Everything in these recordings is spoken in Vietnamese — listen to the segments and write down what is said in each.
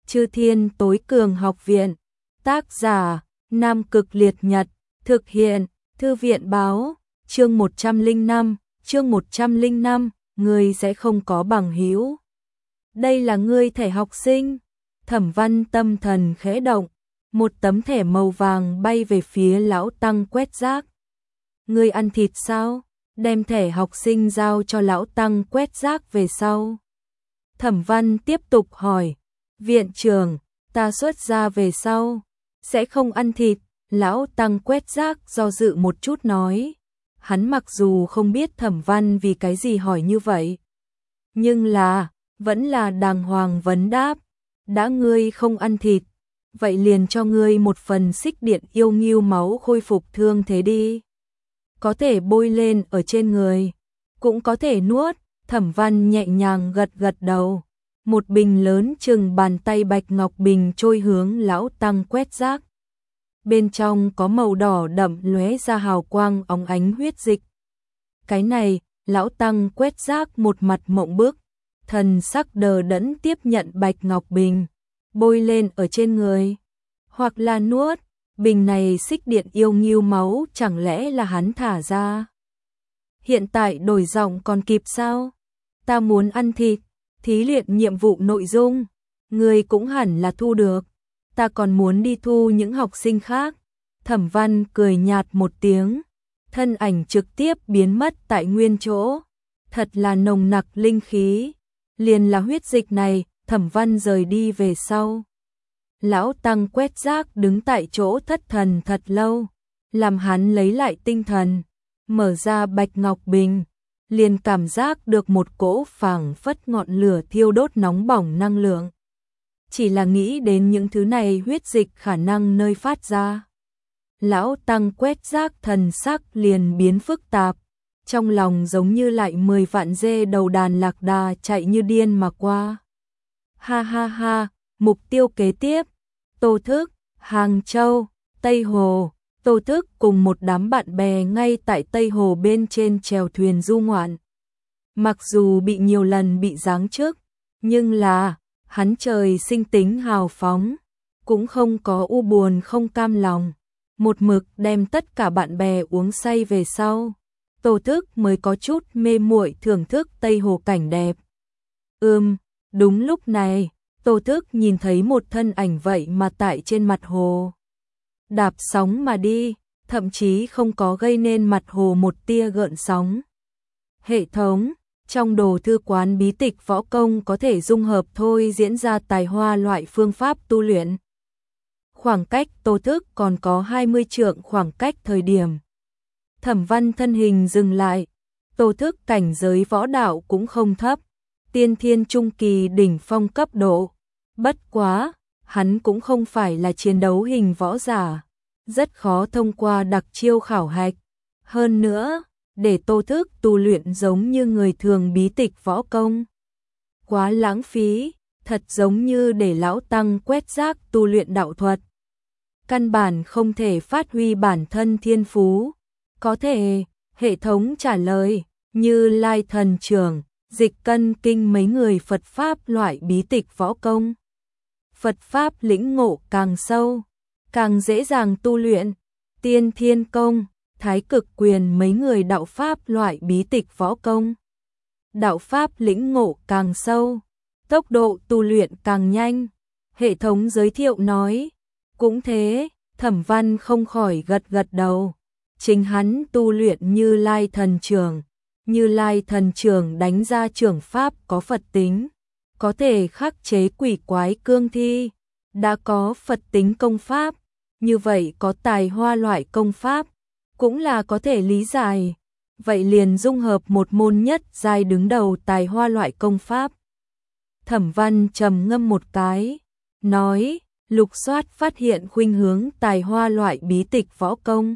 Chư Thiên Tối Cường Học Viện. Tác giả: Nam Cực Liệt Nhật. Thực hiện: Thư viện báo. Chương 105, ngươi sẽ không có bằng hữu. Đây là ngươi thẻ học sinh. Thẩm Văn tâm thần khẽ động, một tấm thẻ màu vàng bay về phía lão tăng quét rác. Ngươi ăn thịt sao? Đem thẻ học sinh giao cho lão tăng quét rác về sau. Thẩm Văn tiếp tục hỏi, viện trưởng, ta xuất ra về sau, sẽ không ăn thịt. Lão tăng quét rác do dự một chút nói. Hắn mặc dù không biết Thẩm Văn vì cái gì hỏi như vậy, nhưng vẫn là đàng hoàng vấn đáp. Đã ngươi không ăn thịt, vậy liền cho ngươi một phần xích điện yêu nghiêu máu khôi phục thương thế đi. Có thể bôi lên ở trên người, cũng có thể nuốt. Thẩm Văn nhẹ nhàng gật gật đầu. Một bình lớn chừng bàn tay bạch ngọc bình trôi hướng lão tăng quét rác. Bên trong có màu đỏ đậm lóe ra hào quang óng ánh huyết dịch. Cái này, lão tăng quét rác một mặt mộng bức, thần sắc đờ đẫn tiếp nhận bạch ngọc bình, bôi lên ở trên người, hoặc là nuốt. Bình này xích điện yêu nghiêu máu chẳng lẽ là hắn thả ra? Hiện tại đổi giọng còn kịp sao? Ta muốn ăn thịt, thí luyện nhiệm vụ nội dung, người cũng hẳn là thu được. Ta còn muốn đi thu những học sinh khác. Thẩm Văn cười nhạt một tiếng, thân ảnh trực tiếp biến mất tại nguyên chỗ. Thật là nồng nặc linh khí, liền là huyết dịch này. Thẩm Văn rời đi về sau, lão tăng quét rác đứng tại chỗ thất thần thật lâu, làm hắn lấy lại tinh thần, mở ra bạch ngọc bình, liền cảm giác được một cỗ phảng phất ngọn lửa thiêu đốt nóng bỏng năng lượng. Chỉ là nghĩ đến những thứ này huyết dịch khả năng nơi phát ra, lão tăng quét rác thần sắc liền biến phức tạp, trong lòng giống như lại 10 vạn dê đầu đàn lạc đà chạy như điên mà qua. Ha ha ha, mục tiêu kế tiếp, Tô Thức, Hàng Châu, Tây Hồ. Tô Thức cùng một đám bạn bè ngay tại Tây Hồ bên trên chèo thuyền du ngoạn. Mặc dù bị nhiều lần bị giáng chức, nhưng hắn trời sinh tính hào phóng, cũng không có u buồn không cam lòng, một mực đem tất cả bạn bè uống say về sau. Tô Thức mới có chút mê muội thưởng thức Tây Hồ cảnh đẹp. Đúng lúc này, Tô Thức nhìn thấy một thân ảnh vậy mà tại trên mặt hồ đạp sóng mà đi, thậm chí không có gây nên mặt hồ một tia gợn sóng. Hệ thống, trong đồ thư quán bí tịch võ công có thể dung hợp thôi diễn ra tài hoa loại phương pháp tu luyện. Khoảng cách Tô Thức còn có 20 trượng khoảng cách thời điểm. Thẩm Văn thân hình dừng lại. Tô Thức cảnh giới võ đạo cũng không thấp, tiên thiên trung kỳ đỉnh phong cấp độ. Bất quá, hắn cũng không phải là chiến đấu hình võ giả, rất khó thông qua đặc chiêu khảo hạch. Hơn nữa, để Tô Thức tu luyện giống như người thường bí tịch võ công, quá lãng phí, thật giống như để lão tăng quét rác tu luyện đạo thuật. Căn bản không thể phát huy bản thân thiên phú. Có thể, hệ thống trả lời, Như Lai Thần Trưởng, Dịch Cân Kinh mấy người Phật Pháp loại bí tịch võ công. Phật Pháp lĩnh ngộ càng sâu, càng dễ dàng tu luyện. Tiên Thiên Công, Thái Cực Quyền mấy người đạo Pháp loại bí tịch võ công. Đạo Pháp lĩnh ngộ càng sâu, tốc độ tu luyện càng nhanh. Hệ thống giới thiệu nói, cũng thế. Thẩm Văn không khỏi gật gật đầu. Chính hắn tu luyện Như Lai Thần Trưởng. Như Lai Thần Trưởng đánh ra trưởng pháp có Phật tính, có thể khắc chế quỷ quái cương thi. Đã có Phật tính công pháp, như vậy có tài hoa loại công pháp, cũng là có thể lý giải. Vậy liền dung hợp một môn nhất giai đứng đầu tài hoa loại công pháp. Thẩm Văn trầm ngâm một cái, nói, lục soát phát hiện khuynh hướng tài hoa loại bí tịch võ công.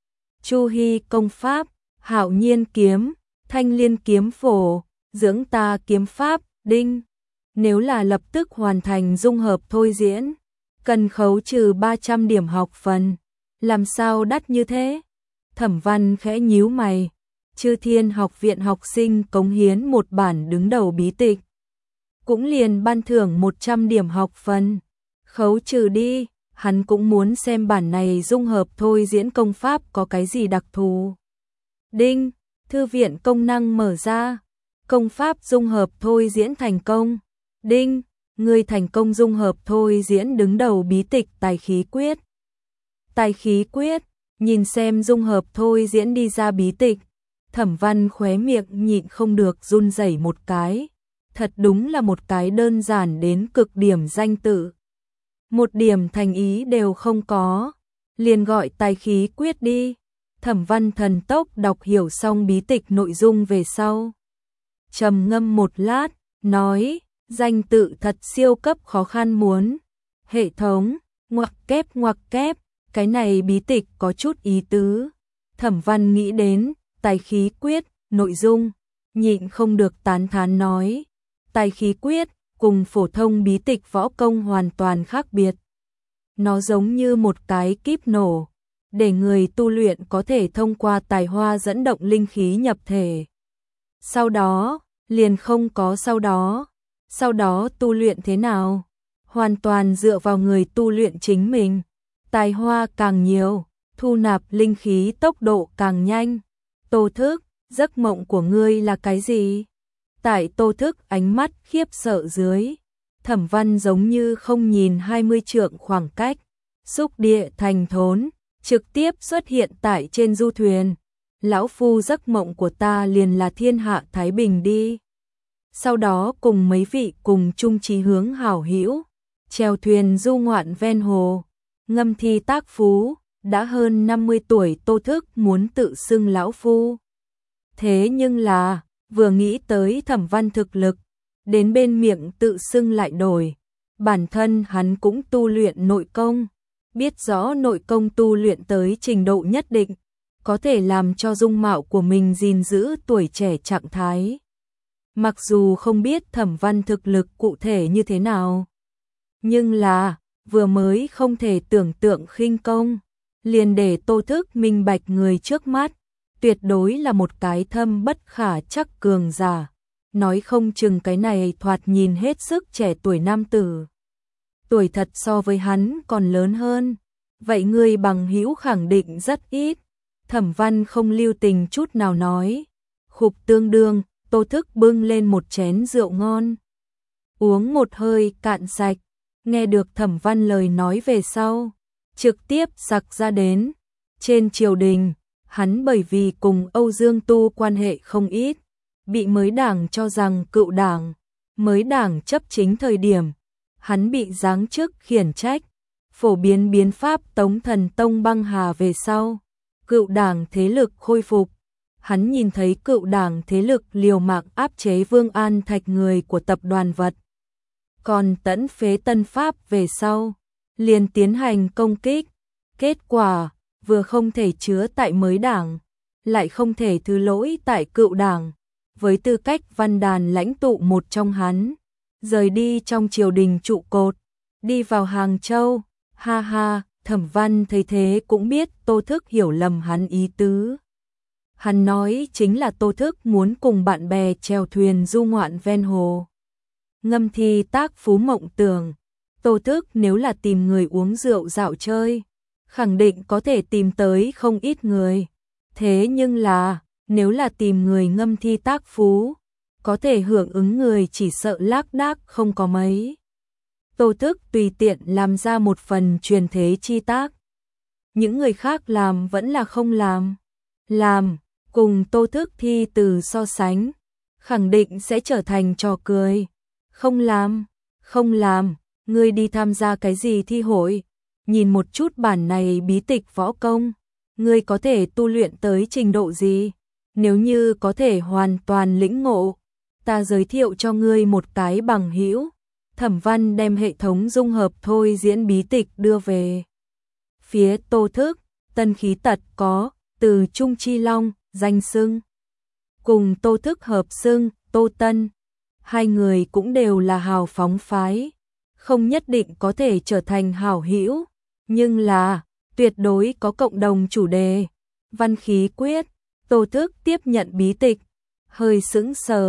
Chu Hy công pháp, Hạo Nhiên kiếm, Thanh Liên kiếm phổ, Dưỡng Ta kiếm pháp, đinh. Nếu là lập tức hoàn thành dung hợp thôi diễn, cần khấu trừ 300 điểm học phần. Làm sao đắt như thế? Thẩm Văn khẽ nhíu mày. Chư Thiên học viện học sinh cống hiến một bản đứng đầu bí tịch. cũng liền ban thưởng 100 điểm học phần. Khấu trừ đi, hắn cũng muốn xem bản này dung hợp thôi diễn công pháp có cái gì đặc thù. Đinh, thư viện công năng mở ra. Công pháp dung hợp thôi diễn thành công. Đinh, người thành công dung hợp thôi diễn đứng đầu bí tịch Tài khí quyết. Tài khí quyết, nhìn xem dung hợp thôi diễn đi ra bí tịch, Thẩm Văn khóe miệng nhịn không được run rẩy một cái. Thật đúng là một cái đơn giản đến cực điểm danh tự. Một điểm thành ý đều không có. Liền gọi Tài khí quyết đi. Thẩm Văn thần tốc đọc hiểu xong bí tịch nội dung về sau. Trầm ngâm một lát, nói, danh tự thật siêu cấp khó khăn muốn. Hệ thống, ngoặc kép, cái này bí tịch có chút ý tứ. Thẩm Văn nghĩ đến, Tài khí quyết, nội dung, nhịn không được tán thán nói. Tài khí quyết, cùng phổ thông bí tịch võ công hoàn toàn khác biệt. Nó giống như một cái kíp nổ, để người tu luyện có thể thông qua tài hoa dẫn động linh khí nhập thể. Sau đó, liền không có sau đó tu luyện thế nào? Hoàn toàn dựa vào người tu luyện chính mình. Tài hoa càng nhiều, thu nạp linh khí tốc độ càng nhanh. Tô Thức, giấc mộng của ngươi là cái gì? Tại Tô Thức ánh mắt khiếp sợ dưới, Thẩm Văn giống như không nhìn 20 trượng khoảng cách, xúc địa thành thốn, trực tiếp xuất hiện tại trên du thuyền. Lão phu giấc mộng của ta liền là thiên hạ thái bình đi. Sau đó cùng mấy vị cùng chung chí hướng hảo hữu, chèo thuyền du ngoạn ven hồ, ngâm thi tác phú, đã hơn 50 tuổi Tô Thức muốn tự xưng lão phu. Thế nhưng là, vừa nghĩ tới Thẩm Văn thực lực, đến bên miệng tự xưng lại đổi. Bản thân hắn cũng tu luyện nội công, biết rõ nội công tu luyện tới trình độ nhất định, có thể làm cho dung mạo của mình gìn giữ tuổi trẻ trạng thái. Mặc dù không biết Thẩm Văn thực lực cụ thể như thế nào, nhưng là, vừa mới không thể tưởng tượng khinh công, liền để Tô Thức minh bạch người trước mắt, tuyệt đối là một cái thâm bất khả chắc cường giả. Nói không chừng cái này thoạt nhìn hết sức trẻ tuổi nam tử. Tuổi thật so với hắn còn lớn hơn. Vậy người bằng hữu khẳng định rất ít. Thẩm Văn không lưu tình chút nào nói. Khục tương đương, Tô Thức bưng lên một chén rượu ngon. Uống một hơi cạn sạch. Nghe được Thẩm Văn lời nói về sau, trực tiếp sặc ra đến. Trên triều đình, hắn bởi vì cùng Âu Dương Tu quan hệ không ít, bị mới đảng cho rằng cựu đảng, mới đảng chấp chính thời điểm, hắn bị giáng chức khiển trách, phổ biến biến pháp Tống Thần Tông băng hà về sau, cựu đảng thế lực khôi phục, hắn nhìn thấy cựu đảng thế lực liều mạng áp chế Vương An Thạch người của tập đoàn Vật. Còn tẫn phế Tân Pháp về sau, liền tiến hành công kích, kết quả vừa không thể chứa tại mới đảng, lại không thể thứ lỗi tại cựu đảng. Với tư cách văn đàn lãnh tụ một trong hắn, rời đi trong triều đình trụ cột, đi vào Hàng Châu, ha ha, Thẩm Văn thấy thế cũng biết Tô Thức hiểu lầm hắn ý tứ. Hắn nói chính là Tô Thức muốn cùng bạn bè chèo thuyền du ngoạn ven hồ. Ngâm thi tác phú mộng tưởng, Tô Thức nếu là tìm người uống rượu dạo chơi, khẳng định có thể tìm tới không ít người. Thế nhưng là, nếu là tìm người ngâm thi tác phú, có thể hưởng ứng người chỉ sợ lác đác không có mấy. Tô Thức tùy tiện làm ra một phần truyền thế chi tác. Những người khác làm vẫn là không làm. Làm, cùng Tô Thức thi từ so sánh, khẳng định sẽ trở thành trò cười. Không làm, ngươi đi tham gia cái gì thi hội, nhìn một chút bản này bí tịch võ công, ngươi có thể tu luyện tới trình độ gì? Nếu như có thể hoàn toàn lĩnh ngộ, ta giới thiệu cho ngươi một cái bằng hữu. Thẩm Văn đem hệ thống dung hợp thôi diễn bí tịch đưa về. Phía Tô Thức, Tân Khí Tật có, từ Trung Chi Long, danh xưng. Cùng Tô Thức hợp xưng, Tô Tân. Hai người cũng đều là hào phóng phái, không nhất định có thể trở thành hảo hữu, nhưng là, tuyệt đối có cộng đồng chủ đề. Văn khí quyết, Tô Thức tiếp nhận bí tịch, hơi sững sờ,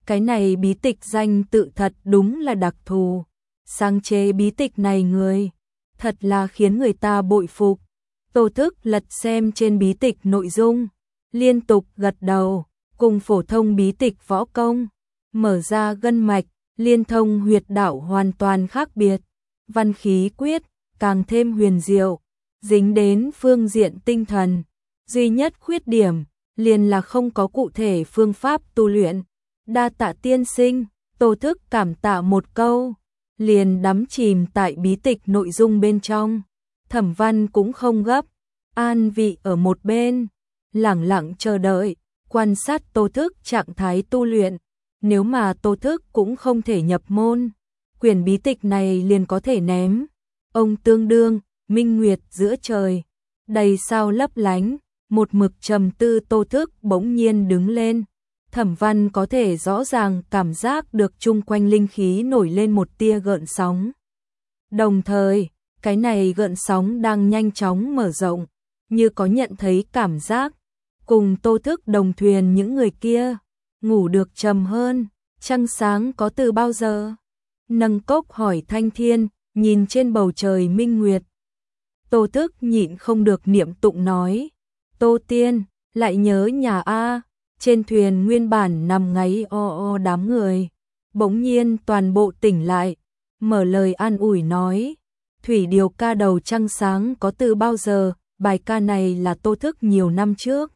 Cái này bí tịch danh tự thật đúng là đặc thù. Sáng chế bí tịch này người, thật là khiến người ta bội phục. Tô Thức lật xem trên bí tịch nội dung, liên tục gật đầu, cùng phổ thông bí tịch võ công, mở ra gân mạch, liên thông huyệt đạo hoàn toàn khác biệt. Văn khí quyết, càng thêm huyền diệu, dính đến phương diện tinh thần. Duy nhất khuyết điểm, liền là không có cụ thể phương pháp tu luyện. Đa tạ tiên sinh, Tô Thức cảm tạ một câu, liền đắm chìm tại bí tịch nội dung bên trong. Thẩm Văn cũng không gấp, an vị ở một bên, lẳng lặng chờ đợi, quan sát Tô Thức trạng thái tu luyện. Nếu mà Tô Thức cũng không thể nhập môn, quyển bí tịch này liền có thể ném. Ông tương đương, minh nguyệt giữa trời, đầy sao lấp lánh, một mực trầm tư Tô Thức bỗng nhiên đứng lên. Thẩm Văn có thể rõ ràng cảm giác được chung quanh linh khí nổi lên một tia gợn sóng. Đồng thời, cái này gợn sóng đang nhanh chóng mở rộng, như có nhận thấy cảm giác. Cùng Tô Thức đồng thuyền những người kia, ngủ được trầm hơn, trăng sáng có từ bao giờ? Nâng cốc hỏi Thanh Thiên, nhìn trên bầu trời minh nguyệt. Tô Thức nhịn không được niệm tụng nói, Tô Tiên, lại nhớ nhà a. Trên thuyền nguyên bản nằm ngáy o o đám người, bỗng nhiên toàn bộ tỉnh lại, mở lời an ủi nói, thủy điều ca đầu trăng sáng có từ bao giờ? Bài ca này là Tô Thức nhiều năm trước,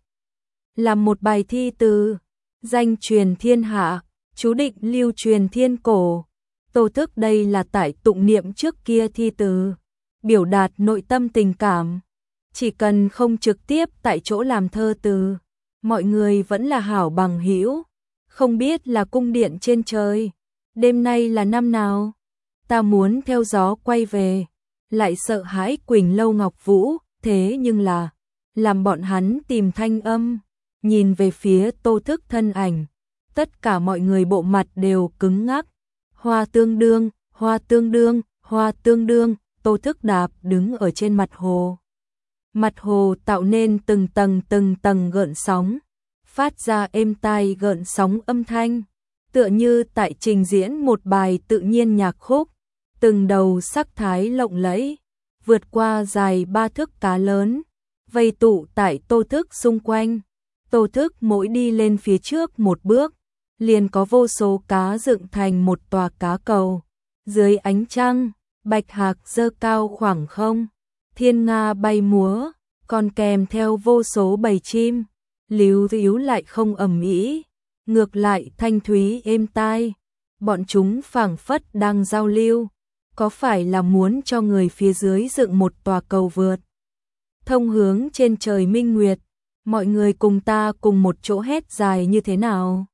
làm một bài thi từ, danh truyền thiên hạ, chú định lưu truyền thiên cổ. Tô Thức đây là tại tụng niệm trước kia thi từ, biểu đạt nội tâm tình cảm, chỉ cần không trực tiếp tại chỗ làm thơ từ. Mọi người vẫn là hảo bằng hữu, không biết là cung điện trên trời, đêm nay là năm nào, ta muốn theo gió quay về, lại sợ hãi Quỳnh Lâu Ngọc Vũ, thế nhưng là, làm bọn hắn tìm thanh âm, nhìn về phía Tô Thức thân ảnh, tất cả mọi người bộ mặt đều cứng ngắc, hoa tương đương, hoa tương đương, hoa tương đương, Tô Thức đạp đứng ở trên mặt hồ. Mặt hồ tạo nên từng tầng gợn sóng, phát ra êm tai gợn sóng âm thanh, tựa như tại trình diễn một bài tự nhiên nhạc khúc, từng đầu sắc thái lộng lẫy, vượt qua dài 3 thước cá lớn, vây tụ tại Tô Thức xung quanh. Tô Thức mỗi đi lên phía trước một bước, liền có vô số cá dựng thành một tòa cá cầu. Dưới ánh trăng, bạch hạc dơ cao khoảng không, thiên nga bay múa, còn kèm theo vô số bầy chim, líu ríu lại không ầm ĩ, ngược lại thanh thúy êm tai. Bọn chúng phảng phất đang giao lưu, có phải là muốn cho người phía dưới dựng một tòa cầu vượt, thông hướng trên trời minh nguyệt, mọi người cùng ta cùng một chỗ hét dài như thế nào?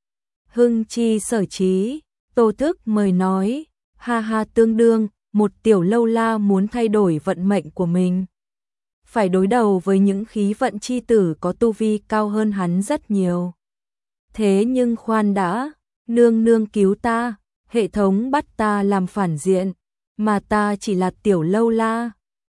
Hưng chi sở trí, Tô Thức mời nói, ha ha tương đương, một tiểu lâu la muốn thay đổi vận mệnh của mình, phải đối đầu với những khí vận chi tử có tu vi cao hơn hắn rất nhiều. Thế nhưng khoan đã, nương nương cứu ta, hệ thống bắt ta làm phản diện, mà ta chỉ là tiểu lâu la,